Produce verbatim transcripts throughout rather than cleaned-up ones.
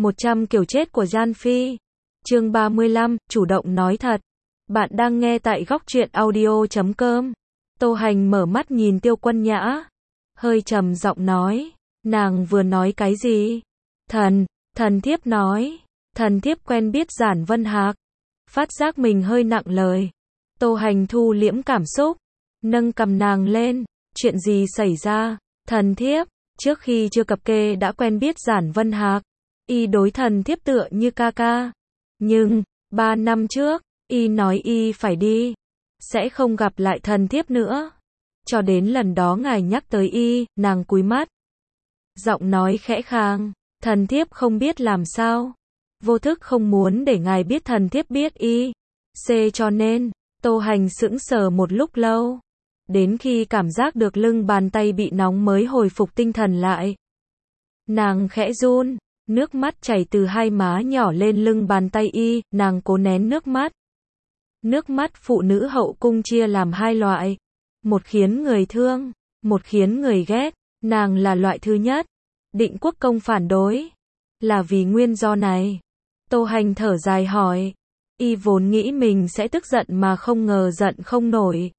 một trăm kiểu chết của Gian Phi. Chương ba mươi lăm, chủ động nói thật. Bạn đang nghe tại góc truyện audio chấm com. Tô Hành mở mắt nhìn Tiêu Quân Nhã, hơi trầm giọng nói, nàng vừa nói cái gì? Thần, thần thiếp nói, thần thiếp quen biết Giản Vân Hạc. Phát giác mình hơi nặng lời. Tô Hành thu liễm cảm xúc, nâng cầm nàng lên, chuyện gì xảy ra? Thần thiếp, trước khi chưa cập kê đã quen biết Giản Vân Hạc, y đối thần thiếp tựa như ca ca. Nhưng, ba năm trước, y nói y phải đi, sẽ không gặp lại thần thiếp nữa. Cho đến lần đó ngài nhắc tới y, nàng cúi mắt, giọng nói khẽ khàng, thần thiếp không biết làm sao, vô thức không muốn để ngài biết thần thiếp biết y. C cho nên, Tô Hành sững sờ một lúc lâu, đến khi cảm giác được lưng bàn tay bị nóng mới hồi phục tinh thần lại. Nàng khẽ run, nước mắt chảy từ hai má nhỏ lên lưng bàn tay y, nàng cố nén nước mắt. Nước mắt phụ nữ hậu cung chia làm hai loại, một khiến người thương, một khiến người ghét, nàng là loại thứ nhất. Định Quốc Công phản đối, là vì nguyên do này. Tô Hành thở dài hỏi, y vốn nghĩ mình sẽ tức giận mà không ngờ giận không nổi.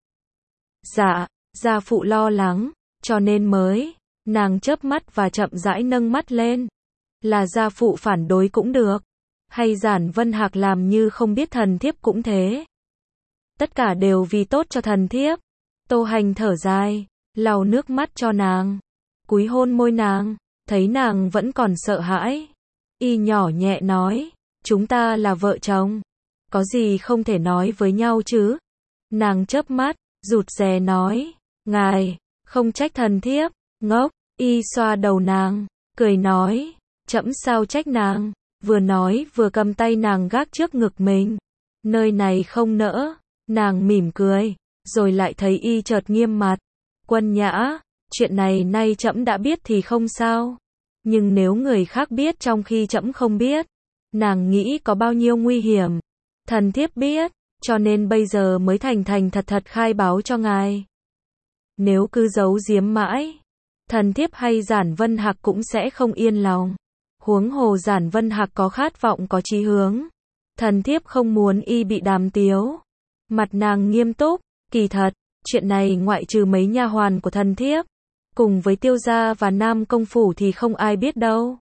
Dạ, gia phụ lo lắng, cho nên mới, nàng chớp mắt và chậm rãi nâng mắt lên. Là gia phụ phản đối cũng được, hay Giản Vân Hạc làm như không biết thần thiếp cũng thế. Tất cả đều vì tốt cho thần thiếp. Tô Hành thở dài, lau nước mắt cho nàng, cúi hôn môi nàng, thấy nàng vẫn còn sợ hãi. Y nhỏ nhẹ nói, chúng ta là vợ chồng, có gì không thể nói với nhau chứ? Nàng chớp mắt, rụt rè nói, ngài, không trách thần thiếp, ngốc. Y xoa đầu nàng, cười nói, trẫm sao trách nàng, vừa nói vừa cầm tay nàng gác trước ngực mình. Nơi này không nỡ, nàng mỉm cười, rồi lại thấy y chợt nghiêm mặt. Quân Nhã, chuyện này nay trẫm đã biết thì không sao, nhưng nếu người khác biết trong khi trẫm không biết, nàng nghĩ có bao nhiêu nguy hiểm. Thần thiếp biết, cho nên bây giờ mới thành thành thật thật khai báo cho ngài. Nếu cứ giấu giếm mãi, thần thiếp hay Giản Vân Hạc cũng sẽ không yên lòng. Huống hồ Giản Vân Hạc có khát vọng có chí hướng, thần thiếp không muốn y bị đàm tiếu. Mặt nàng nghiêm túc, kỳ thật, chuyện này ngoại trừ mấy nha hoàn của thần thiếp, cùng với Tiêu gia và Nam Công phủ thì không ai biết đâu.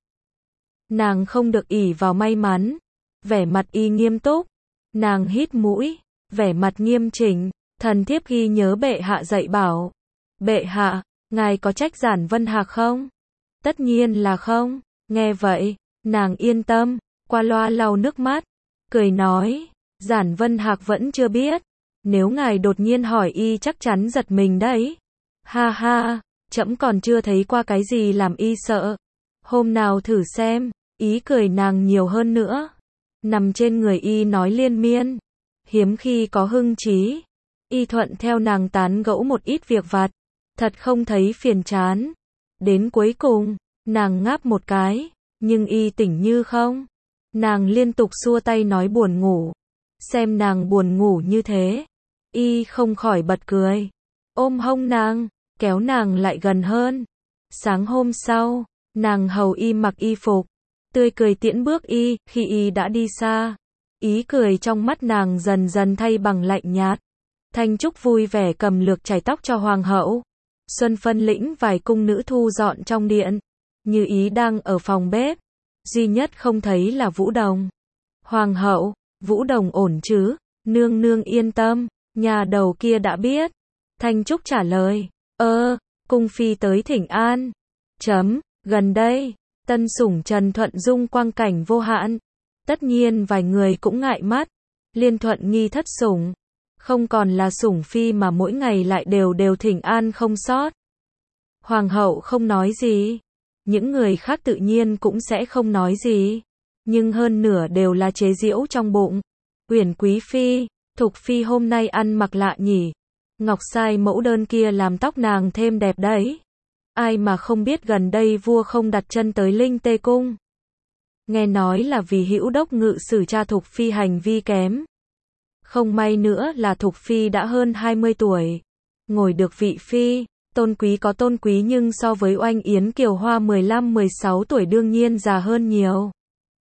Nàng không được ỷ vào may mắn. Vẻ mặt y nghiêm túc, nàng hít mũi, vẻ mặt nghiêm chỉnh, thần thiếp ghi nhớ bệ hạ dạy bảo. Bệ hạ, ngài có trách Giản Vân Hạc không? Tất nhiên là không. Nghe vậy, nàng yên tâm, qua loa lau nước mắt, cười nói, Giản Vân Hạc vẫn chưa biết. Nếu ngài đột nhiên hỏi y chắc chắn giật mình đấy. Ha ha, trẫm còn chưa thấy qua cái gì làm y sợ. Hôm nào thử xem. Ý cười nàng nhiều hơn nữa. Nằm trên người y nói liên miên, hiếm khi có hưng trí. Y thuận theo nàng tán gẫu một ít việc vặt, thật không thấy phiền chán. Đến cuối cùng, nàng ngáp một cái, nhưng y tỉnh như không. Nàng liên tục xua tay nói buồn ngủ. Xem nàng buồn ngủ như thế, y không khỏi bật cười, ôm hông nàng, kéo nàng lại gần hơn. Sáng hôm sau, nàng hầu y mặc y phục, tươi cười tiễn bước y. Khi y đã đi xa, ý cười trong mắt nàng dần dần thay bằng lạnh nhạt. Thanh Trúc vui vẻ cầm lược chải tóc cho hoàng hậu. Xuân phân lĩnh vài cung nữ thu dọn trong điện, Như Ý đang ở phòng bếp, duy nhất không thấy là Vũ Đồng. Hoàng hậu, Vũ Đồng ổn chứ? Nương nương yên tâm, nhà đầu kia đã biết. Thanh Trúc trả lời, ơ, cung phi tới thỉnh an. Chấm, gần đây, tân sủng Trần Thuận Dung quang cảnh vô hạn. Tất nhiên vài người cũng ngại mắt. Liên Thuận Nghi thất sủng, không còn là sủng phi mà mỗi ngày lại đều đều thỉnh an không sót. Hoàng hậu không nói gì, những người khác tự nhiên cũng sẽ không nói gì, nhưng hơn nửa đều là chế giễu trong bụng. Uyển quý phi, Thục phi hôm nay ăn mặc lạ nhỉ? Ngọc sai mẫu đơn kia làm tóc nàng thêm đẹp đấy. Ai mà không biết gần đây vua không đặt chân tới Linh Tê cung. Nghe nói là vì Hữu Đốc ngự sử cha Thục phi hành vi kém. Không may nữa là Thục phi đã hơn hai mươi tuổi, ngồi được vị phi, tôn quý có tôn quý nhưng so với Oanh Yến Kiều Hoa mười lăm mười sáu tuổi đương nhiên già hơn nhiều.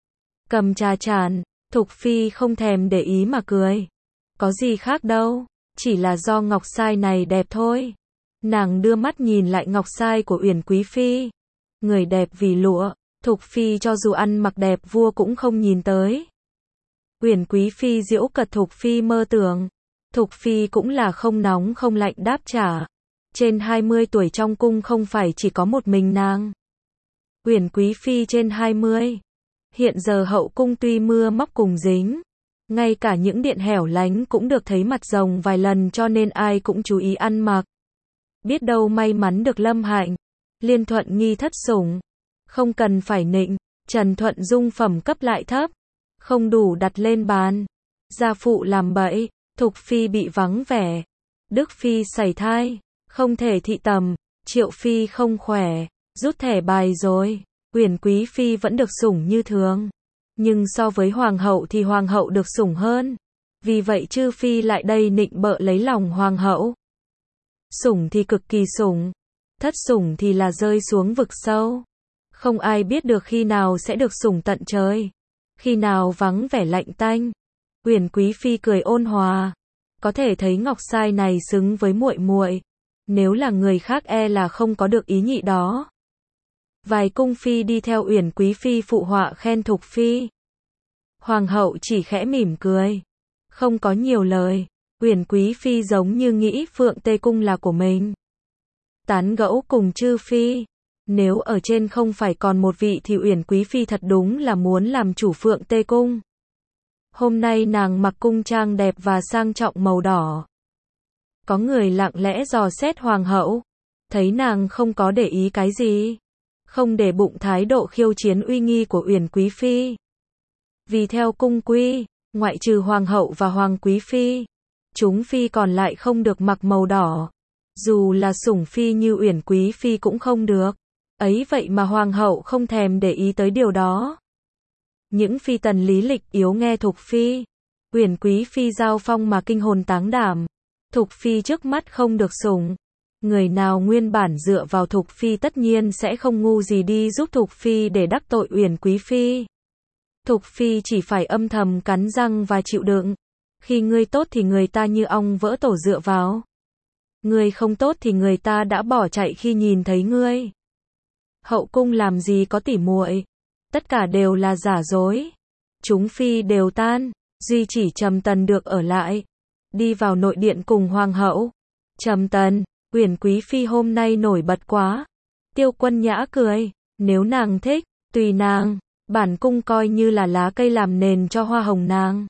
cầm trà chản, Thục Phi không thèm để ý mà cười. Có gì khác đâu, chỉ là do ngọc sai này đẹp thôi. Nàng đưa mắt nhìn lại ngọc sai của Uyển Quý Phi. Người đẹp vì lụa, Thục Phi cho dù ăn mặc đẹp vua cũng không nhìn tới. Uyển Quý Phi giễu cợt Thục Phi mơ tưởng. Thục Phi cũng là không nóng không lạnh đáp trả. Trên hai mươi tuổi trong cung không phải chỉ có một mình nàng. Uyển Quý Phi trên hai mươi. Hiện giờ hậu cung tuy mưa móc cùng dính, ngay cả những điện hẻo lánh cũng được thấy mặt rồng vài lần cho nên ai cũng chú ý ăn mặc. Biết đâu may mắn được Lâm Hạnh, Liên Thuận Nghi thất sủng. Không cần phải nịnh, Trần Thuận Dung phẩm cấp lại thấp, không đủ đặt lên bàn. Gia phụ làm bậy, Thục Phi bị vắng vẻ. Đức Phi sảy thai, không thể thị tầm. Triệu Phi không khỏe, rút thẻ bài rồi. Uyển Quý Phi vẫn được sủng như thường. Nhưng so với Hoàng hậu thì Hoàng hậu được sủng hơn. Vì vậy chư Phi lại đây nịnh bợ lấy lòng Hoàng hậu. Sủng thì cực kỳ sủng, thất sủng thì là rơi xuống vực sâu. Không ai biết được khi nào sẽ được sủng tận trời, khi nào vắng vẻ lạnh tanh. Uyển Quý Phi cười ôn hòa, có thể thấy ngọc sai này xứng với muội muội. Nếu là người khác e là không có được ý nhị đó. Vài cung phi đi theo Uyển Quý Phi phụ họa khen Thục Phi. Hoàng hậu chỉ khẽ mỉm cười, không có nhiều lời. Uyển Quý Phi giống như nghĩ Phượng Tê Cung là của mình. Tán gẫu cùng chư Phi. Nếu ở trên không phải còn một vị thì Uyển Quý Phi thật đúng là muốn làm chủ Phượng Tê Cung. Hôm nay nàng mặc cung trang đẹp và sang trọng màu đỏ. Có người lặng lẽ dò xét Hoàng hậu, thấy nàng không có để ý cái gì, không để bụng thái độ khiêu chiến uy nghi của Uyển Quý Phi. Vì theo cung quy, ngoại trừ Hoàng hậu và Hoàng Quý Phi, chúng Phi còn lại không được mặc màu đỏ. Dù là sủng Phi như Uyển Quý Phi cũng không được. Ấy vậy mà Hoàng hậu không thèm để ý tới điều đó. Những phi tần lý lịch yếu nghe Thục Phi, Uyển Quý Phi giao phong mà kinh hồn táng đảm. Thục Phi trước mắt không được sủng. Người nào nguyên bản dựa vào Thục Phi tất nhiên sẽ không ngu gì đi giúp Thục Phi để đắc tội Uyển Quý Phi. Thục Phi chỉ phải âm thầm cắn răng và chịu đựng. Khi ngươi tốt thì người ta như ong vỡ tổ dựa vào. Ngươi không tốt thì người ta đã bỏ chạy khi nhìn thấy ngươi. Hậu cung làm gì có tỉ muội, tất cả đều là giả dối. Chúng Phi đều tan, duy chỉ Trầm Tần được ở lại, đi vào nội điện cùng Hoàng hậu. Trầm Tần, Uyển Quý Phi hôm nay nổi bật quá. Tiêu Quân Nhã cười, nếu nàng thích, tùy nàng, bản cung coi như là lá cây làm nền cho hoa hồng nàng.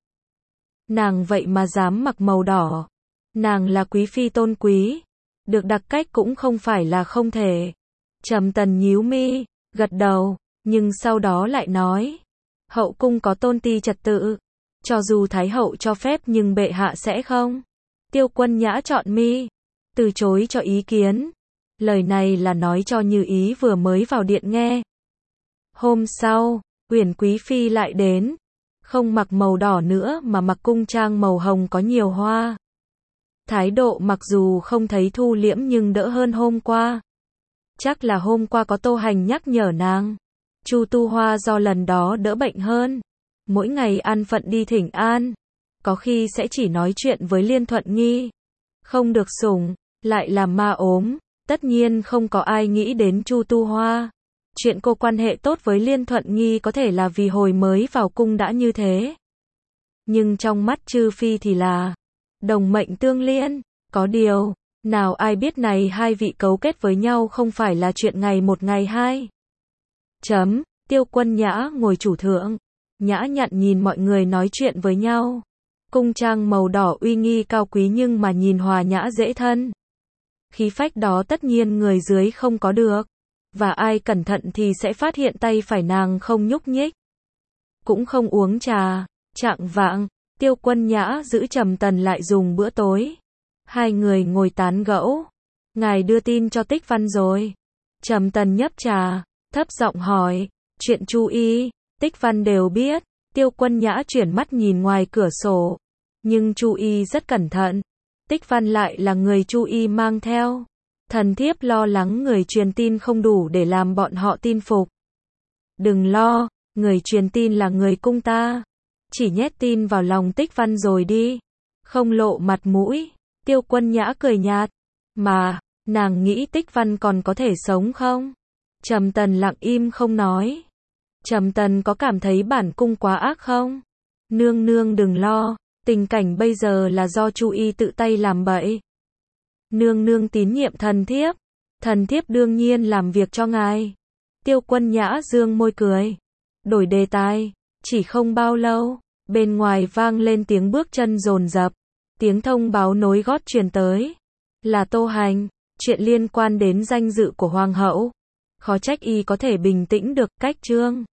Nàng vậy mà dám mặc màu đỏ. Nàng là quý phi tôn quý, được đặc cách cũng không phải là không thể. Trầm Tần nhíu mi, gật đầu, nhưng sau đó lại nói, hậu cung có tôn ti trật tự, cho dù thái hậu cho phép nhưng bệ hạ sẽ không. Tiêu Quân Nhã chọn mi, từ chối cho ý kiến. Lời này là nói cho Như Ý vừa mới vào điện nghe. Hôm sau, Uyển Quý Phi lại đến, không mặc màu đỏ nữa mà mặc cung trang màu hồng có nhiều hoa. Thái độ mặc dù không thấy thu liễm nhưng đỡ hơn hôm qua. Chắc là hôm qua có Tô Hành nhắc nhở nàng. Chu Tu Hoa do lần đó đỡ bệnh hơn, mỗi ngày ăn phận đi thỉnh an, có khi sẽ chỉ nói chuyện với Liên Thuận Nghi. Không được sủng, lại làm ma ốm, tất nhiên không có ai nghĩ đến Chu Tu Hoa. Chuyện cô quan hệ tốt với Liên Thuận Nghi có thể là vì hồi mới vào cung đã như thế. Nhưng trong mắt chư Phi thì là đồng mệnh tương liên. Có điều, nào ai biết này hai vị cấu kết với nhau không phải là chuyện ngày một ngày hai. Chấm, Tiêu Quân Nhã ngồi chủ thượng, nhã nhặn nhìn mọi người nói chuyện với nhau. Cung trang màu đỏ uy nghi cao quý nhưng mà nhìn hòa nhã dễ thân. Khí phách đó tất nhiên người dưới không có được. Và ai cẩn thận thì sẽ phát hiện tay phải nàng không nhúc nhích, cũng không uống trà. Chạng vạng, Tiêu Quân Nhã giữ Trầm Tần lại dùng bữa tối. Hai người ngồi tán gẫu. Ngài đưa tin cho Tích Văn rồi. Trầm Tần nhấp trà, thấp giọng hỏi, chuyện Chu Y, Tích Văn đều biết. Tiêu Quân Nhã chuyển mắt nhìn ngoài cửa sổ. Nhưng Chu Y rất cẩn thận. Tích Văn lại là người Chu Y mang theo. Thần thiếp lo lắng người truyền tin không đủ để làm bọn họ tin phục. Đừng lo, Người truyền tin là người cung ta. Chỉ nhét tin vào lòng Tích Văn rồi đi. Không lộ mặt mũi. Tiêu Quân Nhã cười nhạt. Mà, nàng nghĩ Tích Văn còn có thể sống không? Trầm Tần lặng im không nói. Trầm Tần có cảm thấy bản cung quá ác không? Nương nương đừng lo, tình cảnh bây giờ là do Chu Y tự tay làm bậy. Nương nương tín nhiệm thần thiếp, thần thiếp đương nhiên làm việc cho ngài. Tiêu Quân Nhã dương môi cười, đổi đề tài. Chỉ không bao lâu, bên ngoài vang lên tiếng bước chân dồn dập, tiếng thông báo nối gót truyền tới. Là Tô Hành, chuyện liên quan đến danh dự của hoàng hậu. Khó trách y có thể bình tĩnh được. Cách chương